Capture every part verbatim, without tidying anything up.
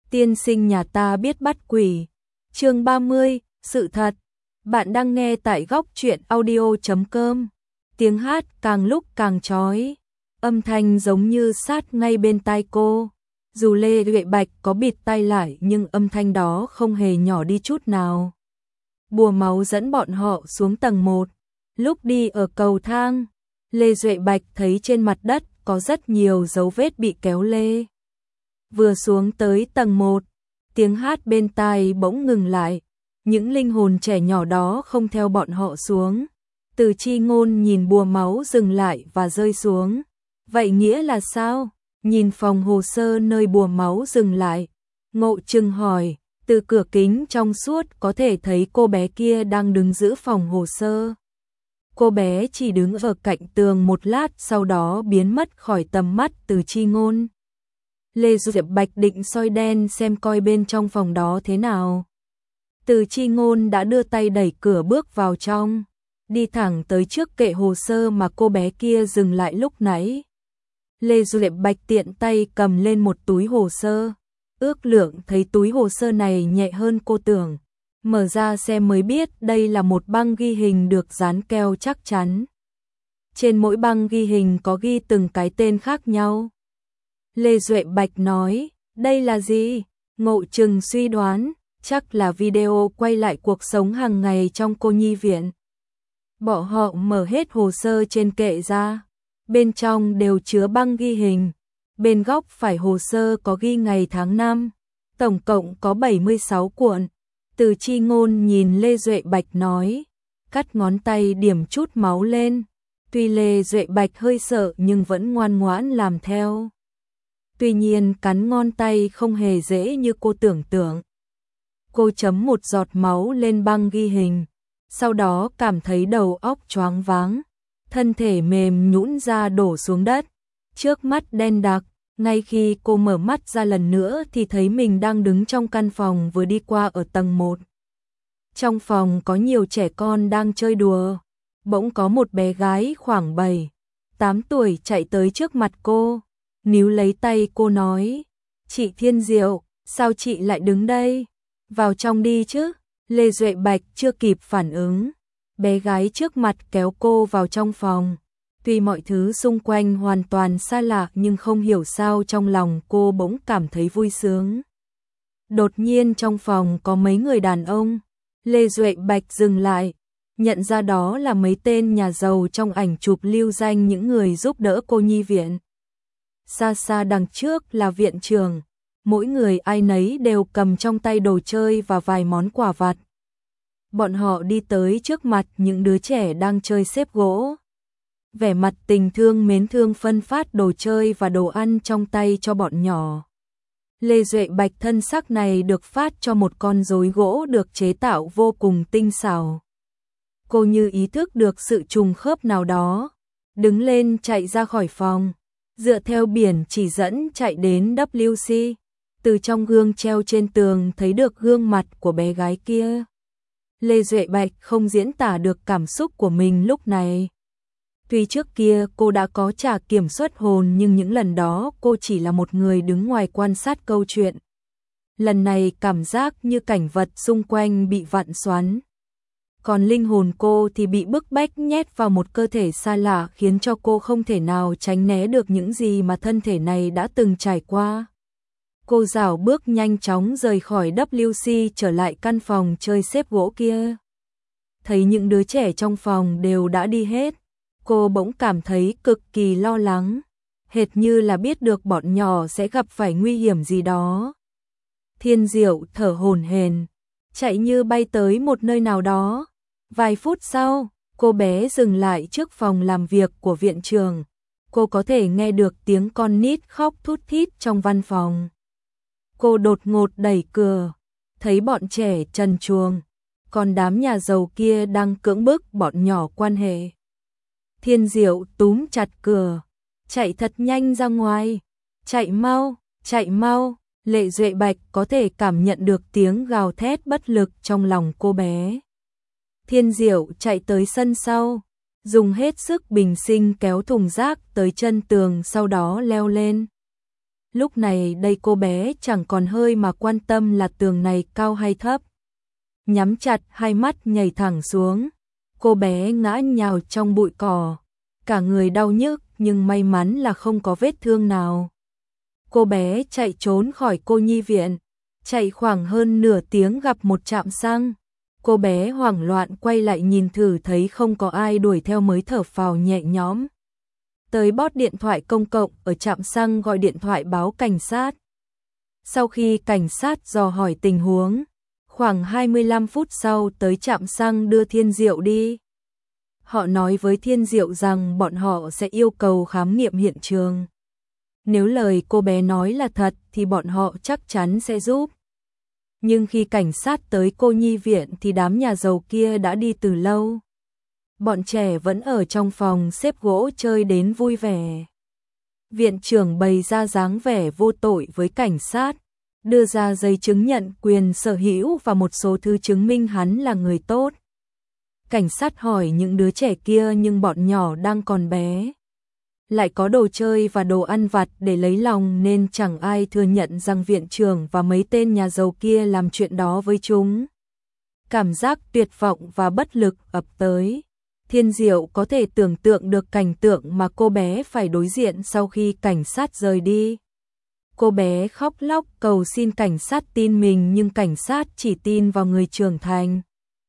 Tiên sinh nhà ta biết bắt quỷ. Chương ba mươi, sự thật. Bạn đang nghe tại góc truyện audio chấm com. Tiếng hát càng lúc càng chói, âm thanh giống như sát ngay bên tai cô. Dù Lê Duệ Bạch có bịt tai lại nhưng âm thanh đó không hề nhỏ đi chút nào. Bùa máu dẫn bọn họ xuống tầng một. Lúc đi ở cầu thang, Lê Duệ Bạch thấy trên mặt đất có rất nhiều dấu vết bị kéo lê. Vừa xuống tới tầng một, tiếng hát bên tai bỗng ngừng lại. Những linh hồn trẻ nhỏ đó không theo bọn họ xuống. Từ Chi Ngôn nhìn bùa máu dừng lại và rơi xuống. Vậy nghĩa là sao? Nhìn phòng hồ sơ nơi bùa máu dừng lại, Ngộ Trừng hỏi. Từ cửa kính trong suốt có thể thấy cô bé kia đang đứng giữ phòng hồ sơ. Cô bé chỉ đứng ở cạnh tường một lát sau đó biến mất khỏi tầm mắt Từ Chi Ngôn. Lê Duệ Bạch định soi đen xem coi bên trong phòng đó thế nào. Từ Chi Ngôn đã đưa tay đẩy cửa bước vào trong, đi thẳng tới trước kệ hồ sơ mà cô bé kia dừng lại lúc nãy. Lê Duệ Bạch tiện tay cầm lên một túi hồ sơ, ước lượng thấy túi hồ sơ này nhẹ hơn cô tưởng. Mở ra xem mới biết đây là một băng ghi hình được dán keo chắc chắn. Trên mỗi băng ghi hình có ghi từng cái tên khác nhau. Lê Duệ Bạch nói, đây là gì? Ngộ Trừng suy đoán, chắc là video quay lại cuộc sống hàng ngày trong cô nhi viện. Bọn họ mở hết hồ sơ trên kệ ra, bên trong đều chứa băng ghi hình. Bên góc phải hồ sơ có ghi ngày tháng năm, tổng cộng có bảy mươi sáu cuộn. Từ Chi Ngôn nhìn Lê Duệ Bạch nói, cắt ngón tay điểm chút máu lên. Tuy Lê Duệ Bạch hơi sợ nhưng vẫn ngoan ngoãn làm theo. Tuy nhiên cắn ngón tay không hề dễ như cô tưởng tượng. Cô chấm một giọt máu lên băng ghi hình, sau đó cảm thấy đầu óc choáng váng, thân thể mềm nhũn ra đổ xuống đất, trước mắt đen đặc. Ngay khi cô mở mắt ra lần nữa thì thấy mình đang đứng trong căn phòng vừa đi qua ở tầng một. Trong phòng có nhiều trẻ con đang chơi đùa, bỗng có một bé gái khoảng bảy, tám tuổi chạy tới trước mặt cô, níu lấy tay cô nói, chị Thiên Diệu, sao chị lại đứng đây? Vào trong đi chứ. Lê Duệ Bạch chưa kịp phản ứng, bé gái trước mặt kéo cô vào trong phòng. Tuy mọi thứ xung quanh hoàn toàn xa lạ nhưng không hiểu sao trong lòng cô bỗng cảm thấy vui sướng. Đột nhiên trong phòng có mấy người đàn ông. Lê Duệ Bạch dừng lại, nhận ra đó là mấy tên nhà giàu trong ảnh chụp lưu danh những người giúp đỡ cô nhi viện. Xa xa đằng trước là viện trưởng, mỗi người ai nấy đều cầm trong tay đồ chơi và vài món quà vặt. Bọn họ đi tới trước mặt những đứa trẻ đang chơi xếp gỗ. Vẻ mặt tình thương mến thương phân phát đồ chơi và đồ ăn trong tay cho bọn nhỏ. Lê Duệ Bạch thân sắc này được phát cho một con rối gỗ được chế tạo vô cùng tinh xảo. Cô như ý thức được sự trùng khớp nào đó, đứng lên chạy ra khỏi phòng, dựa theo biển chỉ dẫn chạy đến W C. Từ trong gương treo trên tường thấy được gương mặt của bé gái kia. Lê Duệ Bạch không diễn tả được cảm xúc của mình lúc này. Tuy trước kia cô đã có trả kiểm soát hồn nhưng những lần đó cô chỉ là một người đứng ngoài quan sát câu chuyện. Lần này cảm giác như cảnh vật xung quanh bị vặn xoắn. Còn linh hồn cô thì bị bức bách nhét vào một cơ thể xa lạ khiến cho cô không thể nào tránh né được những gì mà thân thể này đã từng trải qua. Cô rảo bước nhanh chóng rời khỏi W C trở lại căn phòng chơi xếp gỗ kia. Thấy những đứa trẻ trong phòng đều đã đi hết. Cô bỗng cảm thấy cực kỳ lo lắng, hệt như là biết được bọn nhỏ sẽ gặp phải nguy hiểm gì đó. Thiên Diệu thở hổn hển, chạy như bay tới một nơi nào đó. Vài phút sau, cô bé dừng lại trước phòng làm việc của viện trưởng. Cô có thể nghe được tiếng con nít khóc thút thít trong văn phòng. Cô đột ngột đẩy cửa, thấy bọn trẻ trần truồng, còn đám nhà giàu kia đang cưỡng bức bọn nhỏ quan hệ. Thiên Diệu túm chặt cửa, chạy thật nhanh ra ngoài. Chạy mau, chạy mau. Lê Duệ Bạch có thể cảm nhận được tiếng gào thét bất lực trong lòng cô bé. Thiên Diệu chạy tới sân sau, dùng hết sức bình sinh kéo thùng rác tới chân tường sau đó leo lên. Lúc này đây cô bé chẳng còn hơi mà quan tâm là tường này cao hay thấp. Nhắm chặt hai mắt nhảy thẳng xuống. Cô bé ngã nhào trong bụi cỏ. Cả người đau nhức nhưng may mắn là không có vết thương nào. Cô bé chạy trốn khỏi cô nhi viện. Chạy khoảng hơn nửa tiếng gặp một trạm xăng. Cô bé hoảng loạn quay lại nhìn thử thấy không có ai đuổi theo mới thở phào nhẹ nhõm. Tới bót điện thoại công cộng ở trạm xăng gọi điện thoại báo cảnh sát. Sau khi cảnh sát dò hỏi tình huống, khoảng hai mươi lăm phút sau tới trạm xăng đưa Thiên Diệu đi. Họ nói với Thiên Diệu rằng bọn họ sẽ yêu cầu khám nghiệm hiện trường. Nếu lời cô bé nói là thật thì bọn họ chắc chắn sẽ giúp. Nhưng khi cảnh sát tới cô nhi viện thì đám nhà giàu kia đã đi từ lâu. Bọn trẻ vẫn ở trong phòng xếp gỗ chơi đến vui vẻ. Viện trưởng bày ra dáng vẻ vô tội với cảnh sát, đưa ra giấy chứng nhận quyền sở hữu và một số thứ chứng minh hắn là người tốt. Cảnh sát hỏi những đứa trẻ kia nhưng bọn nhỏ đang còn bé. Lại có đồ chơi và đồ ăn vặt để lấy lòng nên chẳng ai thừa nhận rằng viện trưởng và mấy tên nhà giàu kia làm chuyện đó với chúng. Cảm giác tuyệt vọng và bất lực ập tới. Thiên Diệu có thể tưởng tượng được cảnh tượng mà cô bé phải đối diện sau khi cảnh sát rời đi. Cô bé khóc lóc cầu xin cảnh sát tin mình nhưng cảnh sát chỉ tin vào người trưởng thành.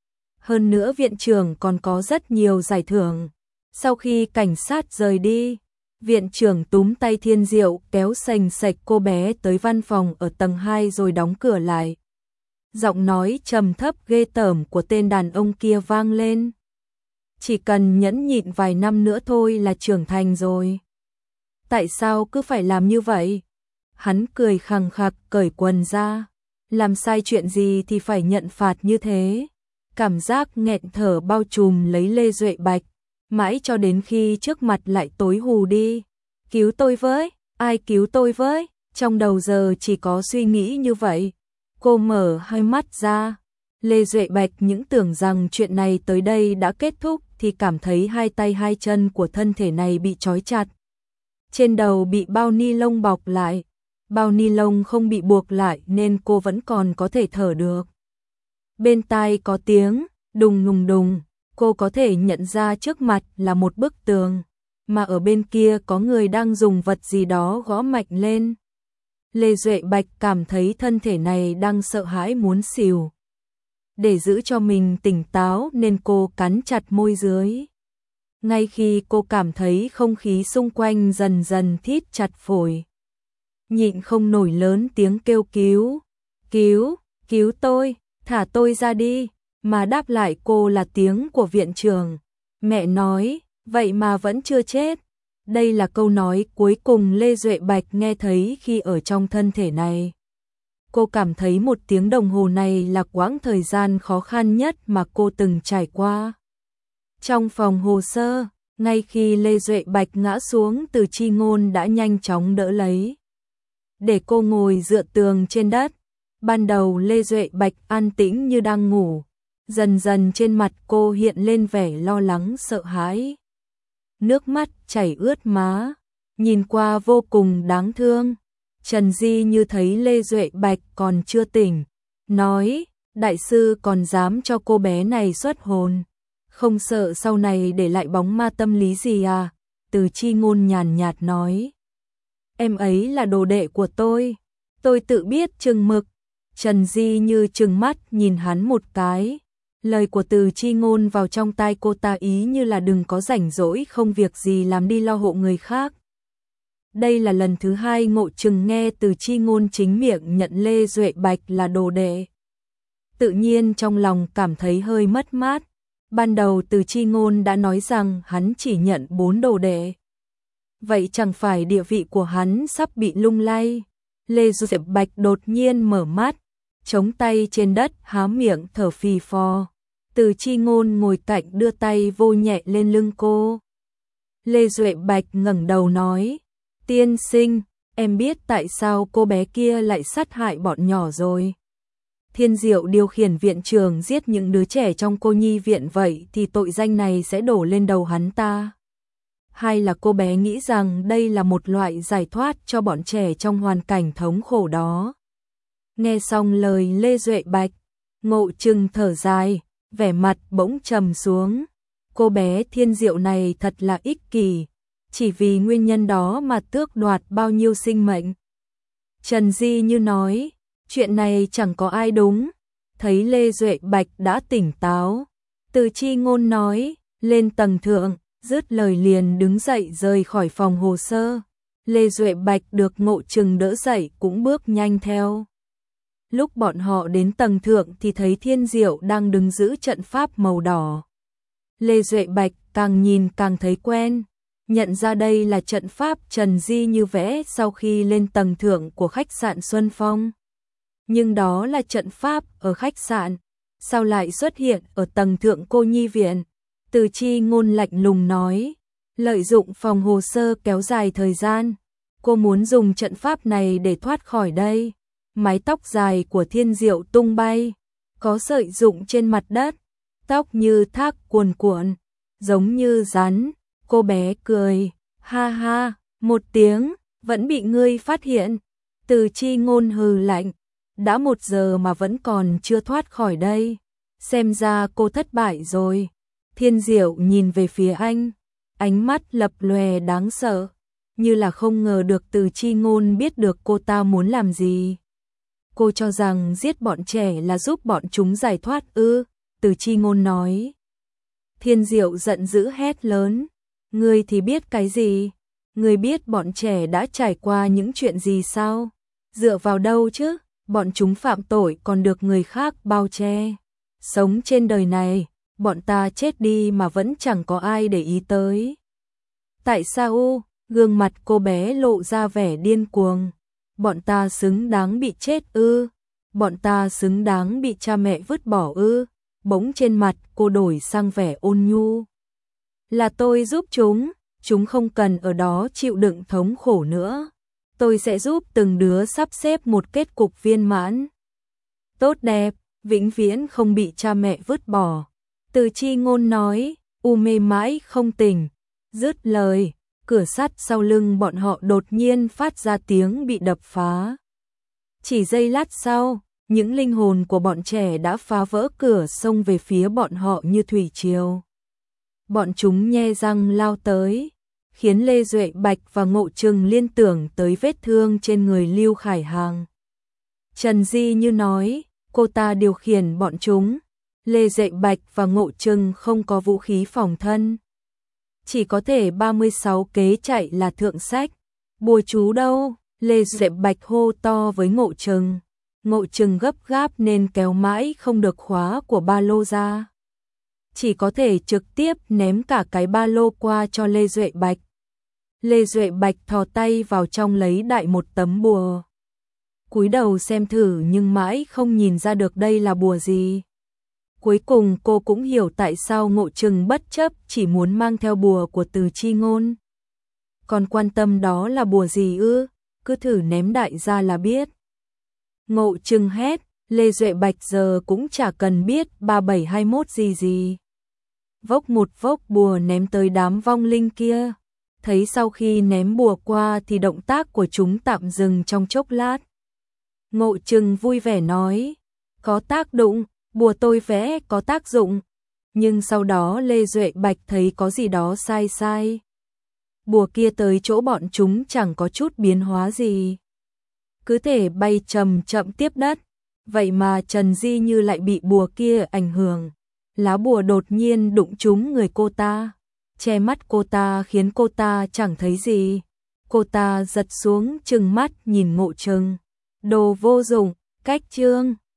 Hơn nữa viện trưởng còn có rất nhiều giải thưởng. Sau khi cảnh sát rời đi, viện trưởng túm tay Thiên Diệu kéo sành sạch cô bé tới văn phòng ở tầng hai rồi đóng cửa lại. Giọng nói trầm thấp ghê tởm của tên đàn ông kia vang lên. Chỉ cần nhẫn nhịn vài năm nữa thôi là trưởng thành rồi. Tại sao cứ phải làm như vậy? Hắn cười khằng khặc cởi quần ra. Làm sai chuyện gì thì phải nhận phạt như thế. Cảm giác nghẹn thở bao trùm lấy Lê Duệ Bạch. Mãi cho đến khi trước mặt lại tối hù đi. Cứu tôi với, ai cứu tôi với? Trong đầu giờ chỉ có suy nghĩ như vậy. Cô mở hai mắt ra. Lê Duệ Bạch những tưởng rằng chuyện này tới đây đã kết thúc thì cảm thấy hai tay hai chân của thân thể này bị trói chặt. Trên đầu bị bao ni lông bọc lại. Bao ni lông không bị buộc lại nên cô vẫn còn có thể thở được. Bên tai có tiếng đùng đùng đùng. Cô có thể nhận ra trước mặt là một bức tường, mà ở bên kia có người đang dùng vật gì đó gõ mạnh lên. Lê Duệ Bạch cảm thấy thân thể này đang sợ hãi muốn xỉu. Để giữ cho mình tỉnh táo nên cô cắn chặt môi dưới. Ngay khi cô cảm thấy không khí xung quanh dần dần thít chặt phổi, nhịn không nổi lớn tiếng kêu cứu, cứu, cứu tôi, thả tôi ra đi. Mà đáp lại cô là tiếng của viện trưởng. Mẹ nói, vậy mà vẫn chưa chết. Đây là câu nói cuối cùng Lê Duệ Bạch nghe thấy khi ở trong thân thể này. Cô cảm thấy một tiếng đồng hồ này là quãng thời gian khó khăn nhất mà cô từng trải qua. Trong phòng hồ sơ, ngay khi Lê Duệ Bạch ngã xuống Từ Chi Ngôn đã nhanh chóng đỡ lấy. Để cô ngồi dựa tường trên đất. Ban đầu Lê Duệ Bạch an tĩnh như đang ngủ. Dần dần trên mặt cô hiện lên vẻ lo lắng sợ hãi. Nước mắt chảy ướt má, nhìn qua vô cùng đáng thương. Trần Di như thấy Lê Duệ Bạch còn chưa tỉnh, nói, đại sư còn dám cho cô bé này xuất hồn. Không sợ sau này để lại bóng ma tâm lý gì à? Từ Chi Ngôn nhàn nhạt nói. Em ấy là đồ đệ của tôi, tôi tự biết chừng mực. Trần Di như trừng mắt nhìn hắn một cái. Lời của Từ Chi Ngôn vào trong tai cô ta ý như là đừng có rảnh rỗi không việc gì làm đi lo hộ người khác. Đây là lần thứ hai Ngộ Trừng nghe Từ Chi Ngôn chính miệng nhận Lê Duệ Bạch là đồ đệ. Tự nhiên trong lòng cảm thấy hơi mất mát. Ban đầu Từ Chi Ngôn đã nói rằng hắn chỉ nhận bốn đồ đệ. Vậy chẳng phải địa vị của hắn sắp bị lung lay. Lê Duệ Bạch đột nhiên mở mắt, chống tay trên đất há miệng thở phì phò. Từ Chi Ngôn ngồi cạnh đưa tay vô nhẹ lên lưng cô. Lê Duệ Bạch ngẩng đầu nói, tiên sinh, em biết tại sao cô bé kia lại sát hại bọn nhỏ rồi. Thiên Diệu điều khiển viện trường giết những đứa trẻ trong cô nhi viện vậy thì tội danh này sẽ đổ lên đầu hắn ta. hay là cô bé nghĩ rằng đây là một loại giải thoát cho bọn trẻ trong hoàn cảnh thống khổ đó. Nghe xong lời Lê Duệ Bạch, Ngộ Trừng thở dài, vẻ mặt bỗng trầm xuống. Cô bé Thiên Diệu này thật là ích kỷ, chỉ vì nguyên nhân đó mà tước đoạt bao nhiêu sinh mệnh. Trần Di Như nói, chuyện này chẳng có ai đúng. Thấy Lê Duệ Bạch đã tỉnh táo, Từ Chi Ngôn nói, lên tầng thượng, dứt lời liền đứng dậy rời khỏi phòng hồ sơ. Lê Duệ Bạch được Ngộ Trừng đỡ dậy cũng bước nhanh theo. Lúc bọn họ đến tầng thượng thì thấy Thiên Diệu đang đứng giữ trận pháp màu đỏ. Lê Duệ Bạch càng nhìn càng thấy quen, nhận ra đây là trận pháp Trần Di Như vẽ sau khi lên tầng thượng của khách sạn Xuân Phong. Nhưng đó là trận pháp ở khách sạn, sao lại xuất hiện ở tầng thượng cô nhi viện? Từ Chi Ngôn lạnh lùng nói, lợi dụng phòng hồ sơ kéo dài thời gian, cô muốn dùng trận pháp này để thoát khỏi đây. Mái tóc dài của Thiên Diệu tung bay, có sợi rụng trên mặt đất, tóc như thác cuồn cuộn, giống như rắn. Cô bé cười, ha ha, một tiếng, vẫn bị ngươi phát hiện. Từ Chi Ngôn hừ lạnh, đã một giờ mà vẫn còn chưa thoát khỏi đây, xem ra cô thất bại rồi. Thiên Diệu nhìn về phía anh, ánh mắt lập lòe đáng sợ, như là không ngờ được Từ Chi Ngôn biết được cô ta muốn làm gì. Cô cho rằng giết bọn trẻ là giúp bọn chúng giải thoát ư? Từ Chi Ngôn nói. Thiên Diệu giận dữ hét lớn, ngươi thì biết cái gì? Ngươi biết bọn trẻ đã trải qua những chuyện gì sao? Dựa vào đâu chứ? Bọn chúng phạm tội còn được người khác bao che. Sống trên đời này, bọn ta chết đi mà vẫn chẳng có ai để ý tới. Tại sao? Gương mặt cô bé lộ ra vẻ điên cuồng. Bọn ta xứng đáng bị chết ư? Bọn ta xứng đáng bị cha mẹ vứt bỏ ư? Bỗng trên mặt cô đổi sang vẻ ôn nhu. Là tôi giúp chúng, chúng không cần ở đó chịu đựng thống khổ nữa. Tôi sẽ giúp từng đứa sắp xếp một kết cục viên mãn. Tốt đẹp, vĩnh viễn không bị cha mẹ vứt bỏ. Từ Chi Ngôn nói, u mê mãi không tỉnh. Dứt lời, cửa sắt sau lưng bọn họ đột nhiên phát ra tiếng bị đập phá. Chỉ giây lát sau, những linh hồn của bọn trẻ đã phá vỡ cửa xông về phía bọn họ như thủy triều. Bọn chúng nhe răng lao tới, khiến Lê Duệ Bạch và Ngộ Trừng liên tưởng tới vết thương trên người Lưu Khải Hàng. Trần Di Như nói, cô ta điều khiển bọn chúng. Lê Duệ Bạch và Ngộ Trừng không có vũ khí phòng thân, chỉ có thể ba mươi sáu kế chạy là thượng sách. Bùa chú đâu? Lê Duệ Bạch hô to với Ngộ Trừng. Ngộ Trừng gấp gáp nên kéo mãi không được khóa của ba lô ra, chỉ có thể trực tiếp ném cả cái ba lô qua cho Lê Duệ Bạch. Lê Duệ Bạch thò tay vào trong lấy đại một tấm bùa, cúi đầu xem thử nhưng mãi không nhìn ra được đây là bùa gì. Cuối cùng cô cũng hiểu tại sao Ngộ Trừng bất chấp chỉ muốn mang theo bùa của Từ Chi Ngôn. Còn quan tâm đó là bùa gì ư? Cứ thử ném đại ra là biết. Ngộ Trừng hét, Lê Duệ Bạch giờ cũng chả cần biết ba bảy hai mốt gì gì. Vốc một vốc bùa ném tới đám vong linh kia. Thấy sau khi ném bùa qua thì động tác của chúng tạm dừng trong chốc lát. Ngộ Trừng vui vẻ nói, có tác dụng, bùa tôi vẽ có tác dụng. Nhưng sau đó Lê Duệ Bạch thấy có gì đó sai sai. Bùa kia tới chỗ bọn chúng chẳng có chút biến hóa gì, cứ thể bay chậm chậm tiếp đất. Vậy mà Trần Di Như lại bị bùa kia ảnh hưởng. Lá bùa đột nhiên đụng trúng người cô ta, che mắt cô ta khiến cô ta chẳng thấy gì. Cô ta giật xuống trừng mắt nhìn Ngộ Trừng. Đồ vô dụng, cách chương.